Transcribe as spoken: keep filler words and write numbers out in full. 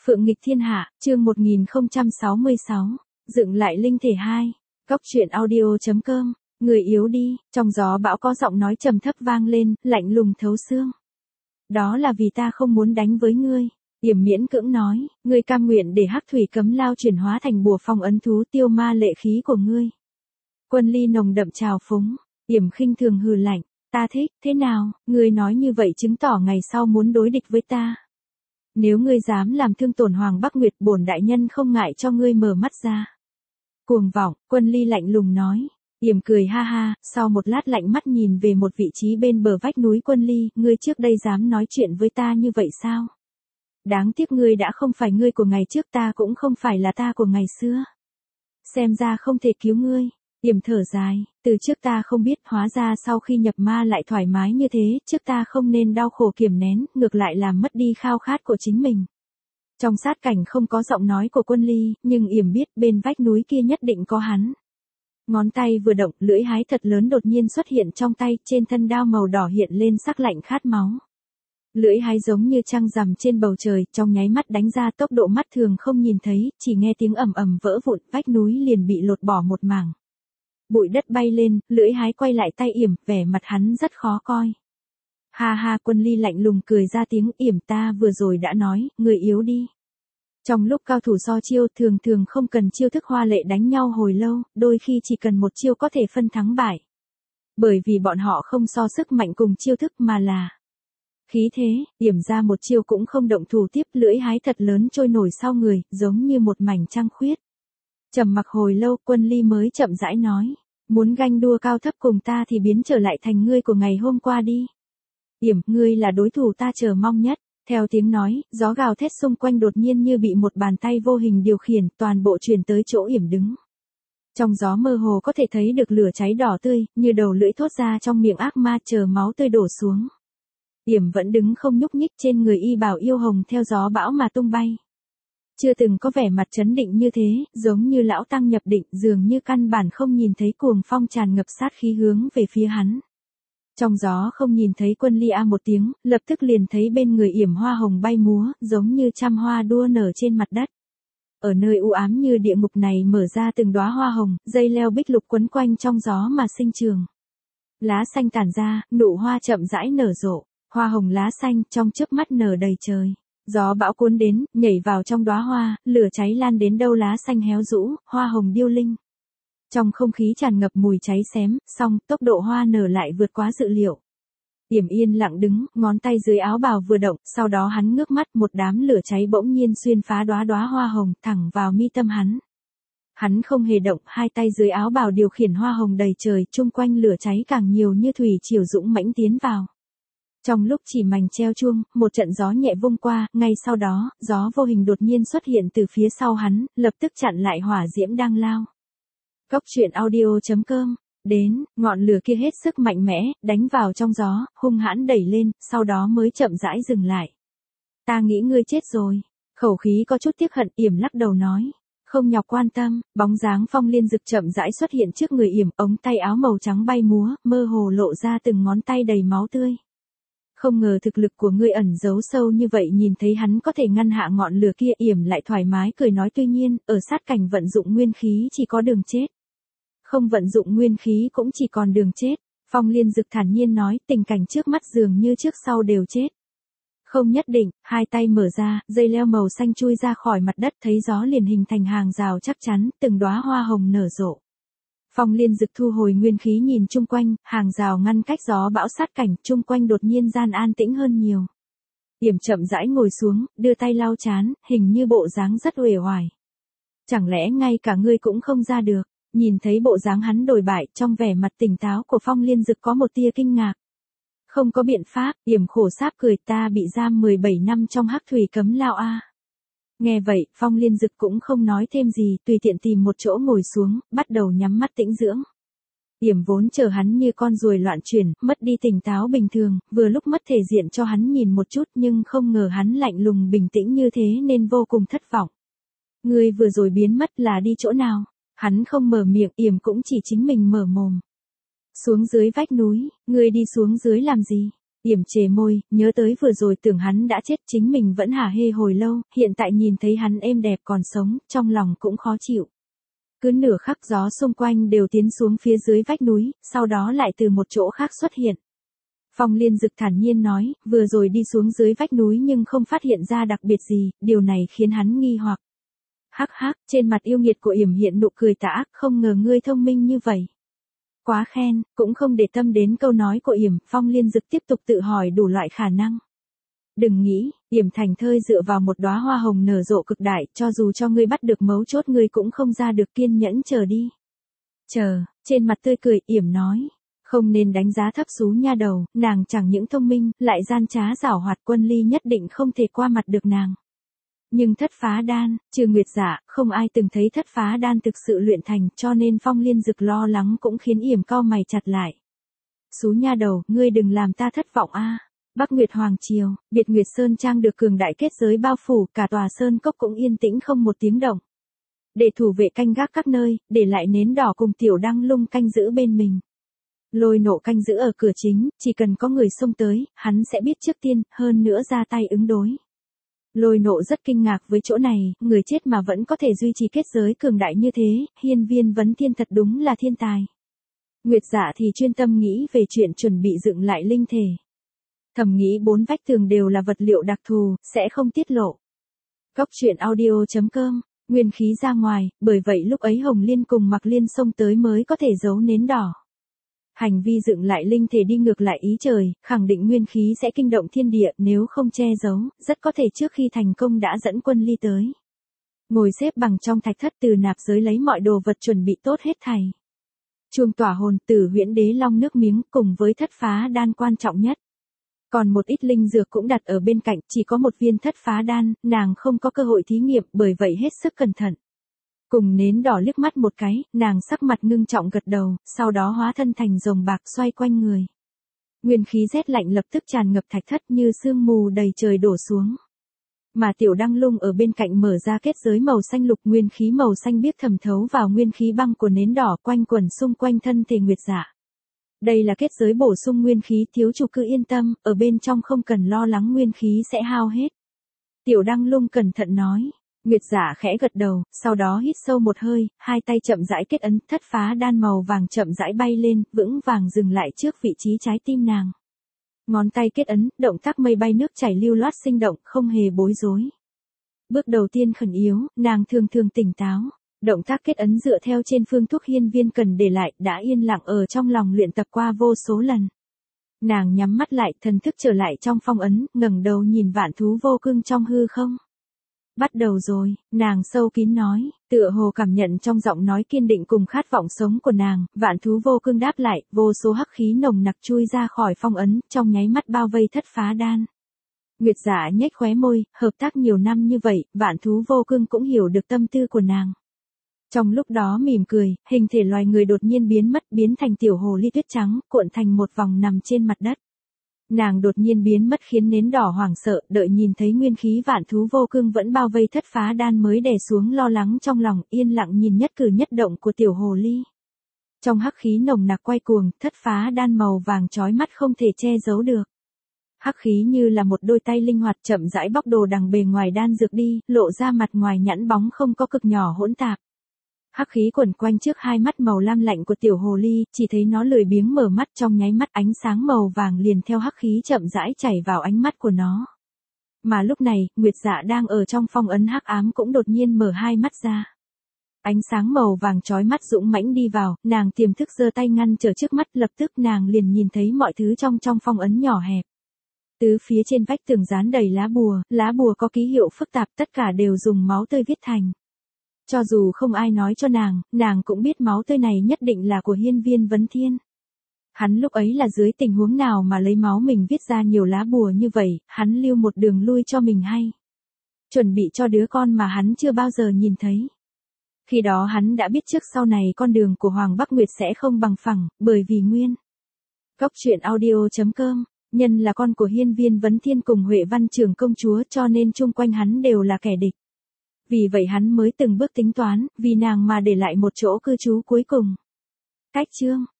Phượng nghịch thiên hạ, chương một nghìn không trăm sáu mươi sáu, dựng lại linh thể hai, Cốc truyện audio.com, người yếu đi, trong gió bão có giọng nói trầm thấp vang lên, lạnh lùng thấu xương. Đó là vì ta không muốn đánh với ngươi. Yểm miễn cưỡng nói, ngươi cam nguyện để hắc thủy cấm lao chuyển hóa thành bùa phong ấn thú tiêu ma lệ khí của ngươi. Quân Ly nồng đậm trào phúng, Yểm khinh thường hừ lạnh, ta thích, thế nào, ngươi nói như vậy chứng tỏ ngày sau muốn đối địch với ta. Nếu ngươi dám làm thương tổn Hoàng Bắc Nguyệt, bổn đại nhân không ngại cho ngươi mở mắt ra. Cuồng vọng, Quân Ly lạnh lùng nói. Yểm cười ha ha, sau một lát lạnh mắt nhìn về một vị trí bên bờ vách núi. Quân Ly, ngươi trước đây dám nói chuyện với ta như vậy sao? Đáng tiếc ngươi đã không phải ngươi của ngày trước, ta cũng không phải là ta của ngày xưa. Xem ra không thể cứu ngươi. Yểm thở dài, từ trước ta không biết, hóa ra sau khi nhập ma lại thoải mái như thế, trước ta không nên đau khổ kiềm nén, ngược lại làm mất đi khao khát của chính mình. Trong sát cảnh không có giọng nói của Quân Ly, nhưng Yểm biết bên vách núi kia nhất định có hắn. Ngón tay vừa động, lưỡi hái thật lớn đột nhiên xuất hiện trong tay, trên thân đao màu đỏ hiện lên sắc lạnh khát máu. Lưỡi hái giống như trăng rằm trên bầu trời, trong nháy mắt đánh ra tốc độ mắt thường không nhìn thấy, chỉ nghe tiếng ầm ầm vỡ vụn, vách núi liền bị lột bỏ một mảng. Bụi đất bay lên, lưỡi hái quay lại tay Yểm, vẻ mặt hắn rất khó coi. Ha ha, Quân Ly lạnh lùng cười ra tiếng, Yểm, ta vừa rồi đã nói, người yếu đi. Trong lúc cao thủ so chiêu, thường thường không cần chiêu thức hoa lệ đánh nhau hồi lâu, đôi khi chỉ cần một chiêu có thể phân thắng bại. Bởi vì bọn họ không so sức mạnh cùng chiêu thức mà là khí thế. Yểm ra một chiêu cũng không động thủ tiếp, lưỡi hái thật lớn trôi nổi sau người, giống như một mảnh trăng khuyết. Trầm mặc hồi lâu, Quân Ly mới chậm rãi nói, muốn ganh đua cao thấp cùng ta thì biến trở lại thành ngươi của ngày hôm qua đi. Yểm, ngươi là đối thủ ta chờ mong nhất. Theo tiếng nói, gió gào thét xung quanh đột nhiên như bị một bàn tay vô hình điều khiển, toàn bộ truyền tới chỗ Yểm đứng. Trong gió mơ hồ có thể thấy được lửa cháy đỏ tươi, như đầu lưỡi thốt ra trong miệng ác ma, chờ máu tươi đổ xuống. Yểm vẫn đứng không nhúc nhích, trên người y bào yêu hồng theo gió bão mà tung bay. Chưa từng có vẻ mặt trấn định như thế, giống như lão tăng nhập định, dường như căn bản không nhìn thấy cuồng phong tràn ngập sát khí hướng về phía hắn. Trong gió không nhìn thấy Quân Ly a một tiếng, lập tức liền thấy bên người Yểm hoa hồng bay múa, giống như trăm hoa đua nở trên mặt đất. Ở nơi u ám như địa ngục này mở ra từng đóa hoa hồng, dây leo bích lục quấn quanh trong gió mà sinh trường. Lá xanh tản ra, nụ hoa chậm rãi nở rộ, hoa hồng lá xanh trong chớp mắt nở đầy trời. Gió bão cuốn đến, nhảy vào trong đóa hoa, lửa cháy lan đến đâu lá xanh héo rũ, hoa hồng điêu linh. Trong không khí tràn ngập mùi cháy xém, song tốc độ hoa nở lại vượt quá dự liệu. Yểm yên lặng đứng, ngón tay dưới áo bào vừa động, sau đó hắn ngước mắt, một đám lửa cháy bỗng nhiên xuyên phá đóa đóa hoa hồng, thẳng vào mi tâm hắn. Hắn không hề động, hai tay dưới áo bào điều khiển hoa hồng đầy trời, chung quanh lửa cháy càng nhiều như thủy triều dũng mãnh tiến vào. Trong lúc chỉ mảnh treo chuông, một trận gió nhẹ vung qua, ngay sau đó, gió vô hình đột nhiên xuất hiện từ phía sau hắn, lập tức chặn lại hỏa diễm đang lao. Cốc truyện audio.com, đến, ngọn lửa kia hết sức mạnh mẽ, đánh vào trong gió, hung hãn đẩy lên, sau đó mới chậm rãi dừng lại. Ta nghĩ ngươi chết rồi. Khẩu khí có chút tiếc hận, Yểm lắc đầu nói. Không nhọc quan tâm, bóng dáng Phong Liên Dực chậm rãi xuất hiện trước người Yểm, ống tay áo màu trắng bay múa, mơ hồ lộ ra từng ngón tay đầy máu tươi. Không ngờ thực lực của ngươi ẩn giấu sâu như vậy, nhìn thấy hắn có thể ngăn hạ ngọn lửa kia, Yểm lại thoải mái cười nói, tuy nhiên, ở sát cảnh vận dụng nguyên khí chỉ có đường chết. Không vận dụng nguyên khí cũng chỉ còn đường chết. Phong Liên Dực thản nhiên nói, tình cảnh trước mắt dường như trước sau đều chết. Không nhất định, hai tay mở ra, dây leo màu xanh chui ra khỏi mặt đất, thấy gió liền hình thành hàng rào chắc chắn, từng đóa hoa hồng nở rộ. Phong Liên Dực thu hồi nguyên khí nhìn chung quanh, hàng rào ngăn cách gió bão sát cảnh, chung quanh đột nhiên gian an tĩnh hơn nhiều. Yểm chậm rãi ngồi xuống, đưa tay lau trán, hình như bộ dáng rất uể oải. Chẳng lẽ ngay cả ngươi cũng không ra được? Nhìn thấy bộ dáng hắn đổi bại, trong vẻ mặt tỉnh táo của Phong Liên Dực có một tia kinh ngạc. Không có biện pháp, Yểm khổ sáp cười, ta bị giam mười bảy năm trong hắc thủy cấm lao a. Nghe vậy, Phong Liên Dực cũng không nói thêm gì, tùy tiện tìm một chỗ ngồi xuống, bắt đầu nhắm mắt tĩnh dưỡng. Yểm vốn chờ hắn như con ruồi loạn chuyển, mất đi tỉnh táo bình thường, vừa lúc mất thể diện cho hắn nhìn một chút, nhưng không ngờ hắn lạnh lùng bình tĩnh như thế nên vô cùng thất vọng. Ngươi vừa rồi biến mất là đi chỗ nào? Hắn không mở miệng, Yểm cũng chỉ chính mình mở mồm. Xuống dưới vách núi, ngươi đi xuống dưới làm gì? Yểm chề môi, nhớ tới vừa rồi tưởng hắn đã chết, chính mình vẫn hả hê hồi lâu, hiện tại nhìn thấy hắn êm đẹp còn sống, trong lòng cũng khó chịu. Cứ nửa khắc gió xung quanh đều tiến xuống phía dưới vách núi, sau đó lại từ một chỗ khác xuất hiện. Phong Liên Dực thản nhiên nói, vừa rồi đi xuống dưới vách núi nhưng không phát hiện ra đặc biệt gì, điều này khiến hắn nghi hoặc. Hắc hắc, trên mặt yêu nghiệt của Yểm hiện nụ cười tà ác, không ngờ ngươi thông minh như vậy. Quá khen, cũng không để tâm đến câu nói của Yểm, Phong Liên Dực tiếp tục tự hỏi đủ loại khả năng. Đừng nghĩ, Yểm thành thơi dựa vào một đóa hoa hồng nở rộ cực đại, cho dù cho ngươi bắt được mấu chốt ngươi cũng không ra được, kiên nhẫn chờ đi. Chờ, trên mặt tươi cười, Yểm nói. Không nên đánh giá thấp Sú nha đầu, nàng chẳng những thông minh, lại gian trá giảo hoạt, Quân Ly nhất định không thể qua mặt được nàng. Nhưng thất phá đan, trừ Nguyệt Dạ, không ai từng thấy thất phá đan thực sự luyện thành, cho nên Phong Liên Dực lo lắng cũng khiến Yểm cau mày chặt lại. Sú nha đầu, ngươi đừng làm ta thất vọng a. Bắc Nguyệt Hoàng Triều, Biệt Nguyệt Sơn Trang được cường đại kết giới bao phủ, cả tòa sơn cốc cũng yên tĩnh không một tiếng động. Để thủ vệ canh gác các nơi, để lại nến đỏ cùng Tiểu Đăng Lung canh giữ bên mình. Lôi Nộ canh giữ ở cửa chính, chỉ cần có người xông tới, hắn sẽ biết trước tiên, hơn nữa ra tay ứng đối. Lôi Nộ rất kinh ngạc với chỗ này, người chết mà vẫn có thể duy trì kết giới cường đại như thế, Hiên Viên Vấn Thiên thật đúng là thiên tài. Nguyệt Dạ thì chuyên tâm nghĩ về chuyện chuẩn bị dựng lại linh thể. Thầm nghĩ bốn vách tường đều là vật liệu đặc thù, sẽ không tiết lộ. Cốc truyện audio chấm com, nguyên khí ra ngoài, bởi vậy lúc ấy Hồng Liên cùng Mặc Liên xông tới mới có thể giấu nến đỏ. Hành vi dựng lại linh thể đi ngược lại ý trời, khẳng định nguyên khí sẽ kinh động thiên địa, nếu không che giấu, rất có thể trước khi thành công đã dẫn Quân Ly tới. Ngồi xếp bằng trong thạch thất, từ nạp giới lấy mọi đồ vật chuẩn bị tốt hết thảy. Chuông tỏa hồn, Tử Huyễn Đế Long nước miếng, cùng với thất phá đan quan trọng nhất. Còn một ít linh dược cũng đặt ở bên cạnh, chỉ có một viên thất phá đan, nàng không có cơ hội thí nghiệm, bởi vậy hết sức cẩn thận. Cùng nến đỏ liếc mắt một cái, nàng sắc mặt ngưng trọng gật đầu, sau đó hóa thân thành rồng bạc xoay quanh người. Nguyên khí rét lạnh lập tức tràn ngập thạch thất như sương mù đầy trời đổ xuống. Mà Tiểu Đăng Lung ở bên cạnh mở ra kết giới màu xanh lục, nguyên khí màu xanh biếc thẩm thấu vào nguyên khí băng của nến đỏ, quanh quẩn xung quanh thân thể Nguyệt Dạ. Đây là kết giới bổ sung nguyên khí, thiếu chủ cứ yên tâm, ở bên trong không cần lo lắng nguyên khí sẽ hao hết. Tiểu Đăng Lung cẩn thận nói. Nguyệt Dạ khẽ gật đầu, sau đó hít sâu một hơi, hai tay chậm rãi kết ấn, thất phá đan màu vàng chậm rãi bay lên, vững vàng dừng lại trước vị trí trái tim nàng. Ngón tay kết ấn, động tác mây bay nước chảy lưu loát sinh động, không hề bối rối. Bước đầu tiên khẩn yếu, nàng thường thường tỉnh táo. Động tác kết ấn dựa theo trên phương thuốc hiên viên cần để lại, đã yên lặng ở trong lòng luyện tập qua vô số lần. Nàng nhắm mắt lại, thần thức trở lại trong phong ấn, ngẩng đầu nhìn vạn thú vô cương trong hư không. Bắt đầu rồi, nàng sâu kín nói, tựa hồ cảm nhận trong giọng nói kiên định cùng khát vọng sống của nàng, vạn thú vô cương đáp lại, vô số hắc khí nồng nặc chui ra khỏi phong ấn, trong nháy mắt bao vây thất phá đan. Nguyệt Dạ nhếch khóe môi, hợp tác nhiều năm như vậy, vạn thú vô cương cũng hiểu được tâm tư của nàng. Trong lúc đó mỉm cười, hình thể loài người đột nhiên biến mất, biến thành tiểu hồ ly tuyết trắng, cuộn thành một vòng nằm trên mặt đất. Nàng đột nhiên biến mất khiến nến đỏ hoảng sợ, đợi nhìn thấy nguyên khí vạn thú vô cương vẫn bao vây thất phá đan mới đè xuống lo lắng trong lòng, yên lặng nhìn nhất cử nhất động của tiểu hồ ly. Trong hắc khí nồng nặc quay cuồng, thất phá đan màu vàng chói mắt không thể che giấu được. Hắc khí như là một đôi tay linh hoạt chậm rãi bóc đồ đằng bề ngoài đan dược đi, lộ ra mặt ngoài nhẵn bóng không có cực nhỏ hỗn tạp. Hắc khí quẩn quanh trước hai mắt màu lam lạnh của tiểu hồ ly, chỉ thấy nó lười biếng mở mắt, trong nháy mắt ánh sáng màu vàng liền theo hắc khí chậm rãi chảy vào ánh mắt của nó. Mà lúc này, Nguyệt Dạ đang ở trong phong ấn hắc ám cũng đột nhiên mở hai mắt ra. Ánh sáng màu vàng chói mắt dũng mãnh đi vào, nàng tiềm thức giơ tay ngăn trở trước mắt, lập tức nàng liền nhìn thấy mọi thứ trong trong phong ấn nhỏ hẹp. Tứ phía trên vách tường dán đầy lá bùa, lá bùa có ký hiệu phức tạp, tất cả đều dùng máu tươi viết thành. Cho dù không ai nói cho nàng, nàng cũng biết máu tươi này nhất định là của Hiên Viên Vấn Thiên. Hắn lúc ấy là dưới tình huống nào mà lấy máu mình viết ra nhiều lá bùa như vậy, hắn lưu một đường lui cho mình hay. Chuẩn bị cho đứa con mà hắn chưa bao giờ nhìn thấy. Khi đó hắn đã biết trước sau này con đường của Hoàng Bắc Nguyệt sẽ không bằng phẳng, bởi vì nguyên. Cốc truyện audio chấm com, nhân là con của Hiên Viên Vấn Thiên cùng Huệ Văn Trường công chúa cho nên chung quanh hắn đều là kẻ địch. Vì vậy hắn mới từng bước tính toán, vì nàng mà để lại một chỗ cư trú cuối cùng. Cách chương